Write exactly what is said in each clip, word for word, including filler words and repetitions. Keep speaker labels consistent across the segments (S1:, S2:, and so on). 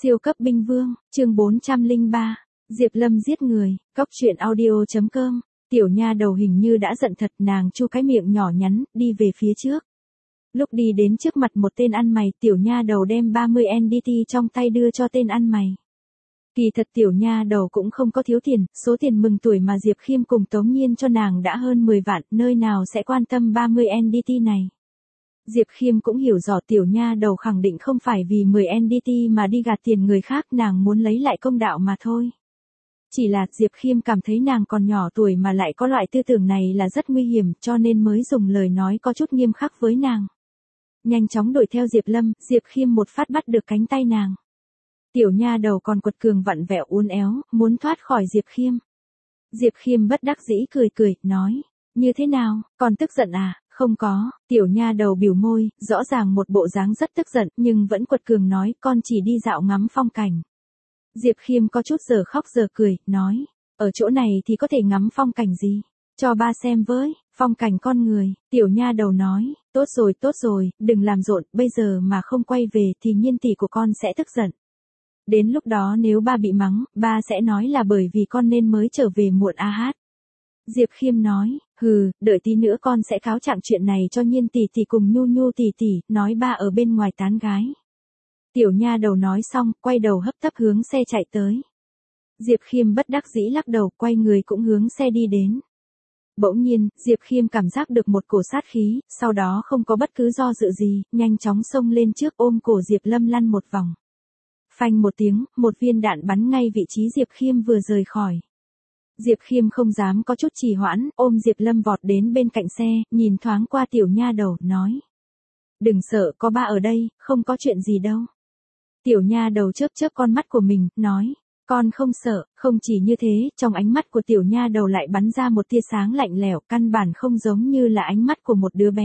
S1: Siêu cấp binh vương, chương bốn trăm lẻ ba, Diệp Lâm giết người, cóc truyện audio chấm com, tiểu nha đầu hình như đã giận thật, nàng chu cái miệng nhỏ nhắn, đi về phía trước. Lúc đi đến trước mặt một tên ăn mày, tiểu nha đầu đem ba mươi en đê tê trong tay đưa cho tên ăn mày. Kỳ thật tiểu nha đầu cũng không có thiếu tiền, số tiền mừng tuổi mà Diệp Khiêm cùng Tống Nhiên cho nàng đã hơn mười vạn, nơi nào sẽ quan tâm ba mươi en đê tê này. Diệp Khiêm cũng hiểu rõ tiểu nha đầu khẳng định không phải vì mười en đê tê mà đi gạt tiền người khác, nàng muốn lấy lại công đạo mà thôi. Chỉ là Diệp Khiêm cảm thấy nàng còn nhỏ tuổi mà lại có loại tư tưởng này là rất nguy hiểm, cho nên mới dùng lời nói có chút nghiêm khắc với nàng. Nhanh chóng đuổi theo Diệp Lâm, Diệp Khiêm một phát bắt được cánh tay nàng. Tiểu nha đầu còn quật cường vặn vẹo uốn éo, muốn thoát khỏi Diệp Khiêm. Diệp Khiêm bất đắc dĩ cười cười, nói, như thế nào, còn tức giận à? Không có, tiểu nha đầu biểu môi, rõ ràng một bộ dáng rất tức giận, nhưng vẫn quật cường nói, con chỉ đi dạo ngắm phong cảnh. Diệp Khiêm có chút giờ khóc giờ cười, nói, ở chỗ này thì có thể ngắm phong cảnh gì? Cho ba xem với, phong cảnh con người, tiểu nha đầu nói, tốt rồi tốt rồi, đừng làm rộn, bây giờ mà không quay về thì Nhiên tỷ của con sẽ tức giận. Đến lúc đó nếu ba bị mắng, ba sẽ nói là bởi vì con nên mới trở về muộn a hát. Diệp Khiêm nói, hừ, đợi tí nữa con sẽ cáo trạng chuyện này cho Nhiên tỷ tỷ cùng Nhu Nhu tỷ tỷ, nói ba ở bên ngoài tán gái. Tiểu nha đầu nói xong, quay đầu hấp tấp hướng xe chạy tới. Diệp Khiêm bất đắc dĩ lắc đầu, quay người cũng hướng xe đi đến. Bỗng nhiên, Diệp Khiêm cảm giác được một cổ sát khí, sau đó không có bất cứ do dự gì, nhanh chóng xông lên trước ôm cổ Diệp Lâm lăn một vòng. Phanh một tiếng, một viên đạn bắn ngay vị trí Diệp Khiêm vừa rời khỏi. Diệp Khiêm không dám có chút trì hoãn, ôm Diệp Lâm vọt đến bên cạnh xe, nhìn thoáng qua tiểu nha đầu, nói. Đừng sợ, có ba ở đây, không có chuyện gì đâu. Tiểu nha đầu chớp chớp con mắt của mình, nói. Con không sợ, không chỉ như thế, trong ánh mắt của tiểu nha đầu lại bắn ra một tia sáng lạnh lẽo, căn bản không giống như là ánh mắt của một đứa bé.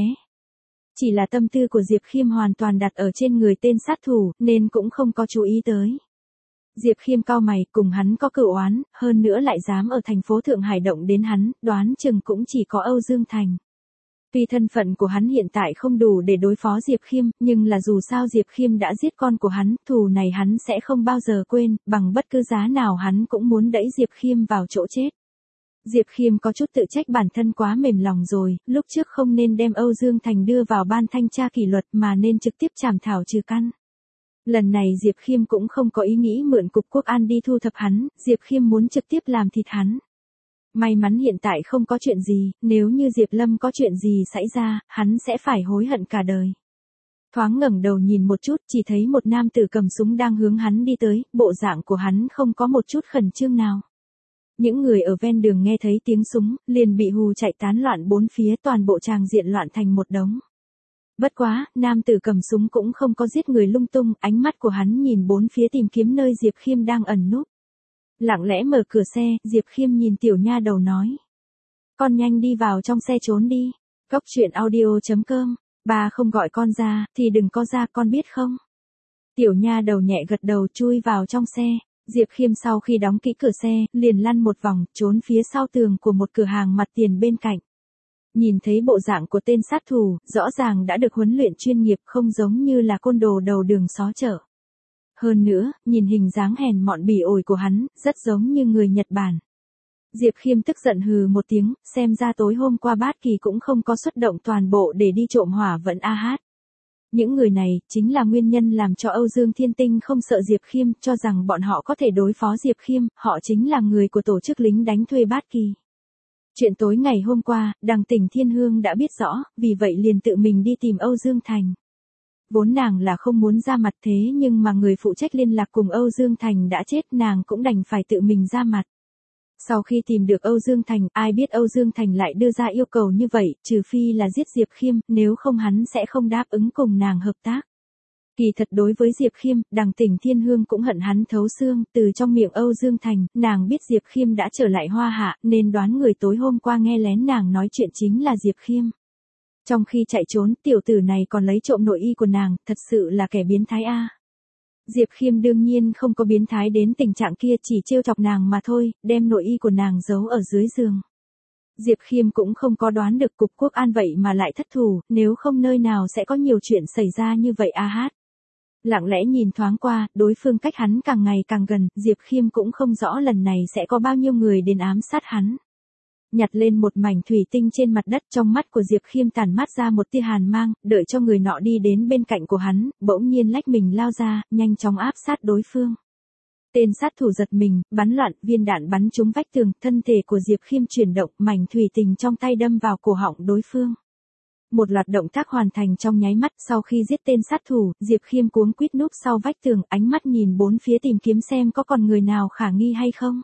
S1: Chỉ là tâm tư của Diệp Khiêm hoàn toàn đặt ở trên người tên sát thủ, nên cũng không có chú ý tới. Diệp Khiêm cau mày, cùng hắn có cựu oán, hơn nữa lại dám ở thành phố Thượng Hải động đến hắn, đoán chừng cũng chỉ có Âu Dương Thành. Tuy thân phận của hắn hiện tại không đủ để đối phó Diệp Khiêm, nhưng là dù sao Diệp Khiêm đã giết con của hắn, thù này hắn sẽ không bao giờ quên, bằng bất cứ giá nào hắn cũng muốn đẩy Diệp Khiêm vào chỗ chết. Diệp Khiêm có chút tự trách bản thân quá mềm lòng rồi, lúc trước không nên đem Âu Dương Thành đưa vào ban thanh tra kỷ luật mà nên trực tiếp trảm thảo trừ căn. Lần này Diệp Khiêm cũng không có ý nghĩ mượn cục quốc an đi thu thập hắn, Diệp Khiêm muốn trực tiếp làm thịt hắn. May mắn hiện tại không có chuyện gì, nếu như Diệp Lâm có chuyện gì xảy ra, hắn sẽ phải hối hận cả đời. Thoáng ngẩng đầu nhìn một chút, chỉ thấy một nam tử cầm súng đang hướng hắn đi tới, bộ dạng của hắn không có một chút khẩn trương nào. Những người ở ven đường nghe thấy tiếng súng, liền bị hù chạy tán loạn bốn phía, toàn bộ tràng diện loạn thành một đống. Bất quá, nam tử cầm súng cũng không có giết người lung tung, ánh mắt của hắn nhìn bốn phía tìm kiếm nơi Diệp Khiêm đang ẩn núp. Lặng lẽ mở cửa xe, Diệp Khiêm nhìn tiểu nha đầu nói. Con nhanh đi vào trong xe trốn đi. Cóc truyện audio chấm com, ba không gọi con ra, thì đừng có ra, con biết không? Tiểu nha đầu nhẹ gật đầu chui vào trong xe. Diệp Khiêm sau khi đóng kỹ cửa xe, liền lăn một vòng, trốn phía sau tường của một cửa hàng mặt tiền bên cạnh. Nhìn thấy bộ dạng của tên sát thủ, rõ ràng đã được huấn luyện chuyên nghiệp, không giống như là côn đồ đầu đường xó chợ. Hơn nữa, nhìn hình dáng hèn mọn bỉ ổi của hắn, rất giống như người Nhật Bản. Diệp Khiêm tức giận hừ một tiếng, xem ra tối hôm qua Bát Kỳ cũng không có xuất động toàn bộ để đi trộm hỏa vận a hát. Những người này, chính là nguyên nhân làm cho Âu Dương Thiên Tinh không sợ Diệp Khiêm, cho rằng bọn họ có thể đối phó Diệp Khiêm, họ chính là người của tổ chức lính đánh thuê Bát Kỳ. Chuyện tối ngày hôm qua, Đằng Tỉnh Thiên Hương đã biết rõ, vì vậy liền tự mình đi tìm Âu Dương Thành. Vốn nàng là không muốn ra mặt thế nhưng mà người phụ trách liên lạc cùng Âu Dương Thành đã chết, nàng cũng đành phải tự mình ra mặt. Sau khi tìm được Âu Dương Thành, ai biết Âu Dương Thành lại đưa ra yêu cầu như vậy, trừ phi là giết Diệp Khiêm, nếu không hắn sẽ không đáp ứng cùng nàng hợp tác. Kỳ thật đối với Diệp Khiêm, Đằng Tỉnh Thiên Hương cũng hận hắn thấu xương, từ trong miệng Âu Dương Thành, nàng biết Diệp Khiêm đã trở lại Hoa Hạ, nên đoán người tối hôm qua nghe lén nàng nói chuyện chính là Diệp Khiêm. Trong khi chạy trốn, tiểu tử này còn lấy trộm nội y của nàng, thật sự là kẻ biến thái a. Diệp Khiêm đương nhiên không có biến thái đến tình trạng kia, chỉ trêu chọc nàng mà thôi, đem nội y của nàng giấu ở dưới giường. Diệp Khiêm cũng không có đoán được cục quốc an vậy mà lại thất thủ, nếu không nơi nào sẽ có nhiều chuyện xảy ra như vậy a hát. Lặng lẽ nhìn thoáng qua, đối phương cách hắn càng ngày càng gần, Diệp Khiêm cũng không rõ lần này sẽ có bao nhiêu người đến ám sát hắn. Nhặt lên một mảnh thủy tinh trên mặt đất, trong mắt của Diệp Khiêm tản mát ra một tia hàn mang, đợi cho người nọ đi đến bên cạnh của hắn, bỗng nhiên lách mình lao ra, nhanh chóng áp sát đối phương. Tên sát thủ giật mình, bắn loạn, viên đạn bắn trúng vách tường, thân thể của Diệp Khiêm chuyển động, mảnh thủy tinh trong tay đâm vào cổ họng đối phương. Một loạt động tác hoàn thành trong nháy mắt, sau khi giết tên sát thủ, Diệp Khiêm cuống quýt núp sau vách tường, ánh mắt nhìn bốn phía tìm kiếm xem có còn người nào khả nghi hay không.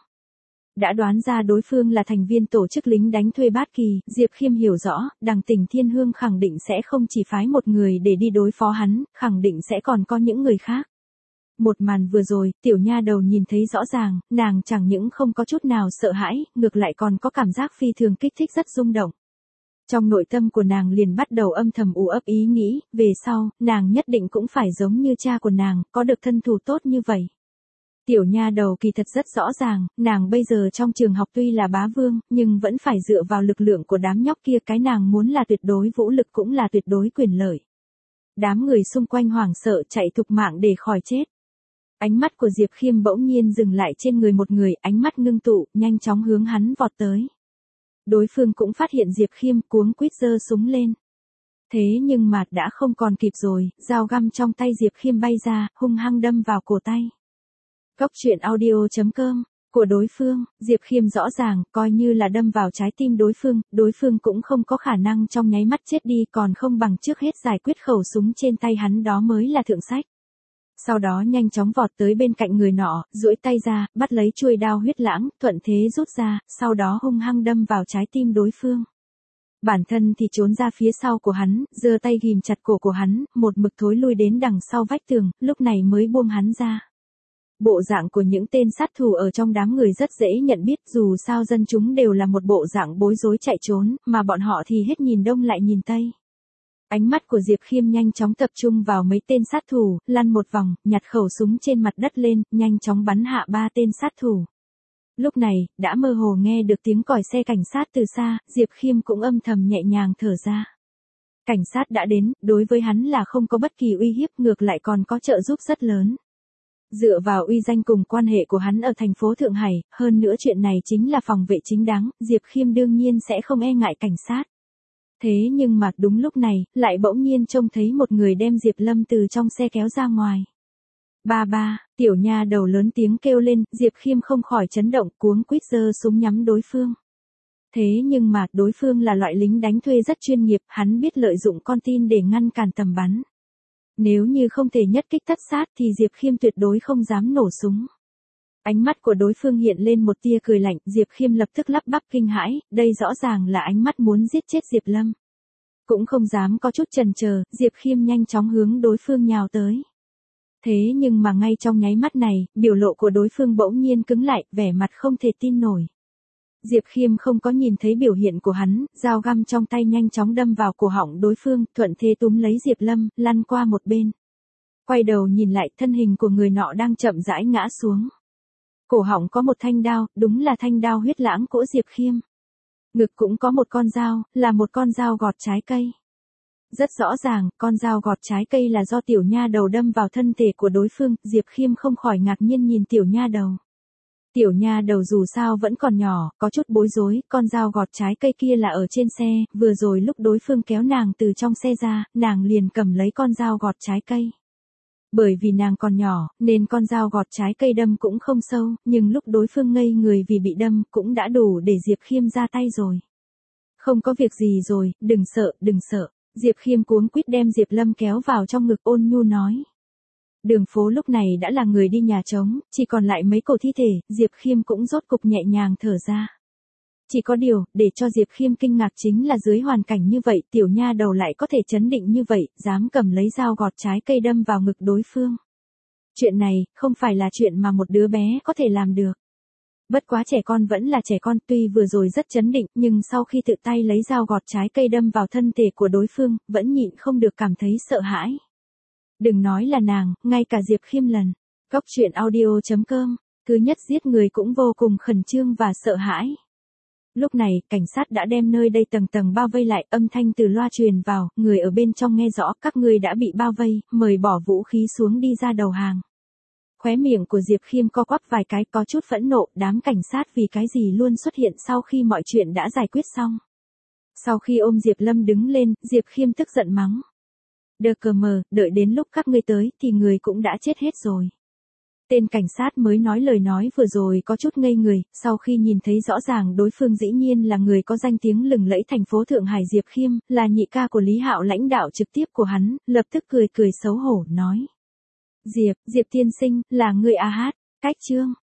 S1: Đã đoán ra đối phương là thành viên tổ chức lính đánh thuê Bát Kỳ, Diệp Khiêm hiểu rõ, đằng Tỉnh Thiên Hương khẳng định sẽ không chỉ phái một người để đi đối phó hắn, khẳng định sẽ còn có những người khác. Một màn vừa rồi, tiểu nha đầu nhìn thấy rõ ràng, nàng chẳng những không có chút nào sợ hãi, ngược lại còn có cảm giác phi thường kích thích rất rung động. Trong nội tâm của nàng liền bắt đầu âm thầm ù ấp ý nghĩ, về sau, nàng nhất định cũng phải giống như cha của nàng, có được thân thủ tốt như vậy. Tiểu nha đầu kỳ thật rất rõ ràng, nàng bây giờ trong trường học tuy là bá vương, nhưng vẫn phải dựa vào lực lượng của đám nhóc kia, cái nàng muốn là tuyệt đối vũ lực cũng là tuyệt đối quyền lợi. Đám người xung quanh hoảng sợ chạy thục mạng để khỏi chết. Ánh mắt của Diệp Khiêm bỗng nhiên dừng lại trên người một người, ánh mắt ngưng tụ, nhanh chóng hướng hắn vọt tới. Đối phương cũng phát hiện Diệp Khiêm, cuống quýt giơ súng lên. Thế nhưng mà đã không còn kịp rồi, dao găm trong tay Diệp Khiêm bay ra, hung hăng đâm vào cổ tay. Cốc truyện audio chấm com của đối phương, Diệp Khiêm rõ ràng, coi như là đâm vào trái tim đối phương, đối phương cũng không có khả năng trong nháy mắt chết đi, còn không bằng trước hết giải quyết khẩu súng trên tay hắn, đó mới là thượng sách. Sau đó nhanh chóng vọt tới bên cạnh người nọ, duỗi tay ra, bắt lấy chuôi đao huyết lãng, thuận thế rút ra, sau đó hung hăng đâm vào trái tim đối phương. Bản thân thì trốn ra phía sau của hắn, giơ tay ghìm chặt cổ của hắn, một mực thối lui đến đằng sau vách tường, lúc này mới buông hắn ra. Bộ dạng của những tên sát thủ ở trong đám người rất dễ nhận biết, dù sao dân chúng đều là một bộ dạng bối rối chạy trốn, mà bọn họ thì hết nhìn đông lại nhìn tây. Ánh mắt của Diệp Khiêm nhanh chóng tập trung vào mấy tên sát thủ, lăn một vòng, nhặt khẩu súng trên mặt đất lên, nhanh chóng bắn hạ ba tên sát thủ. Lúc này, đã mơ hồ nghe được tiếng còi xe cảnh sát từ xa, Diệp Khiêm cũng âm thầm nhẹ nhàng thở ra. Cảnh sát đã đến, đối với hắn là không có bất kỳ uy hiếp, ngược lại còn có trợ giúp rất lớn. Dựa vào uy danh cùng quan hệ của hắn ở thành phố Thượng Hải, hơn nữa chuyện này chính là phòng vệ chính đáng, Diệp Khiêm đương nhiên sẽ không e ngại cảnh sát. Thế nhưng mà đúng lúc này, lại bỗng nhiên trông thấy một người đem Diệp Lâm từ trong xe kéo ra ngoài. Ba ba, tiểu nha đầu lớn tiếng kêu lên, Diệp Khiêm không khỏi chấn động, cuống quýt giơ súng nhắm đối phương. Thế nhưng mà, đối phương là loại lính đánh thuê rất chuyên nghiệp, hắn biết lợi dụng con tin để ngăn cản tầm bắn. Nếu như không thể nhất kích tất sát thì Diệp Khiêm tuyệt đối không dám nổ súng. Ánh mắt của đối phương hiện lên một tia cười lạnh, Diệp Khiêm lập tức lắp bắp kinh hãi, đây rõ ràng là ánh mắt muốn giết chết Diệp Lâm. Cũng không dám có chút chần chờ, Diệp Khiêm nhanh chóng hướng đối phương nhào tới. Thế nhưng mà ngay trong nháy mắt này, biểu lộ của đối phương bỗng nhiên cứng lại, vẻ mặt không thể tin nổi. Diệp Khiêm không có nhìn thấy biểu hiện của hắn, dao găm trong tay nhanh chóng đâm vào cổ họng đối phương, thuận thế túm lấy Diệp Lâm, lăn qua một bên. Quay đầu nhìn lại, thân hình của người nọ đang chậm rãi ngã xuống. Cổ họng có một thanh đao, đúng là thanh đao huyết lãng của Diệp Khiêm. Ngực cũng có một con dao, là một con dao gọt trái cây. Rất rõ ràng, con dao gọt trái cây là do tiểu nha đầu đâm vào thân thể của đối phương, Diệp Khiêm không khỏi ngạc nhiên nhìn tiểu nha đầu. Tiểu nha đầu dù sao vẫn còn nhỏ, có chút bối rối, con dao gọt trái cây kia là ở trên xe, vừa rồi lúc đối phương kéo nàng từ trong xe ra, nàng liền cầm lấy con dao gọt trái cây. Bởi vì nàng còn nhỏ, nên con dao gọt trái cây đâm cũng không sâu, nhưng lúc đối phương ngây người vì bị đâm, cũng đã đủ để Diệp Khiêm ra tay rồi. Không có việc gì rồi, đừng sợ, đừng sợ. Diệp Khiêm cuống quýt đem Diệp Lâm kéo vào trong ngực, ôn nhu nói. Đường phố lúc này đã là người đi nhà trống, chỉ còn lại mấy cổ thi thể, Diệp Khiêm cũng rốt cục nhẹ nhàng thở ra. Chỉ có điều, để cho Diệp Khiêm kinh ngạc chính là dưới hoàn cảnh như vậy, tiểu nha đầu lại có thể chấn định như vậy, dám cầm lấy dao gọt trái cây đâm vào ngực đối phương. Chuyện này, không phải là chuyện mà một đứa bé có thể làm được. Bất quá trẻ con vẫn là trẻ con, tuy vừa rồi rất chấn định, nhưng sau khi tự tay lấy dao gọt trái cây đâm vào thân thể của đối phương, vẫn nhịn không được cảm thấy sợ hãi. Đừng nói là nàng, ngay cả Diệp Khiêm lần. Cốc truyện audio chấm com, cứ nhất giết người cũng vô cùng khẩn trương và sợ hãi. Lúc này, cảnh sát đã đem nơi đây tầng tầng bao vây lại, âm thanh từ loa truyền vào, người ở bên trong nghe rõ, các ngươi đã bị bao vây, mời bỏ vũ khí xuống đi ra đầu hàng. Khóe miệng của Diệp Khiêm co quắp vài cái, có chút phẫn nộ, đám cảnh sát vì cái gì luôn xuất hiện sau khi mọi chuyện đã giải quyết xong. Sau khi ôm Diệp Lâm đứng lên, Diệp Khiêm tức giận mắng. Đờ cờ mờ, đợi đến lúc các ngươi tới, thì người cũng đã chết hết rồi. Tên cảnh sát mới nói lời nói vừa rồi có chút ngây người, sau khi nhìn thấy rõ ràng đối phương dĩ nhiên là người có danh tiếng lừng lẫy thành phố Thượng Hải Diệp Khiêm, là nhị ca của Lý Hạo lãnh đạo trực tiếp của hắn, lập tức cười cười xấu hổ, nói. Diệp, Diệp tiên sinh, là người à hát, cách chương.